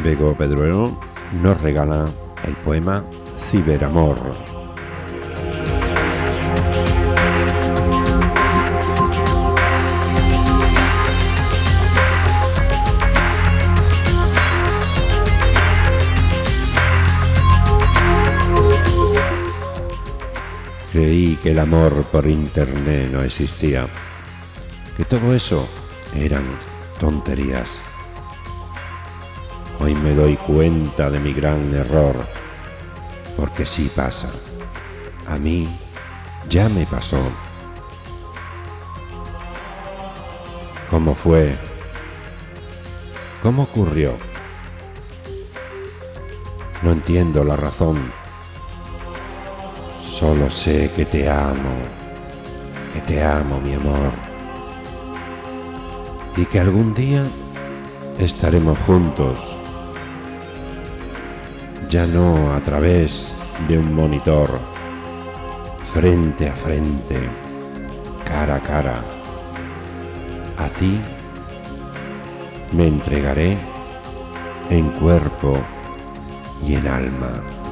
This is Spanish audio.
Bego Pedrero nos regala el poema Ciberamor. Creí que el amor por internet no existía, que todo eso eran tonterías. Hoy me doy cuenta de mi gran error, porque sí pasa. A mí ya me pasó. ¿Cómo fue? ¿Cómo ocurrió? No entiendo la razón. Solo sé que te amo, mi amor, y que algún día estaremos juntos, ya no a través de un monitor, frente a frente, cara a cara. A ti me entregaré en cuerpo y en alma.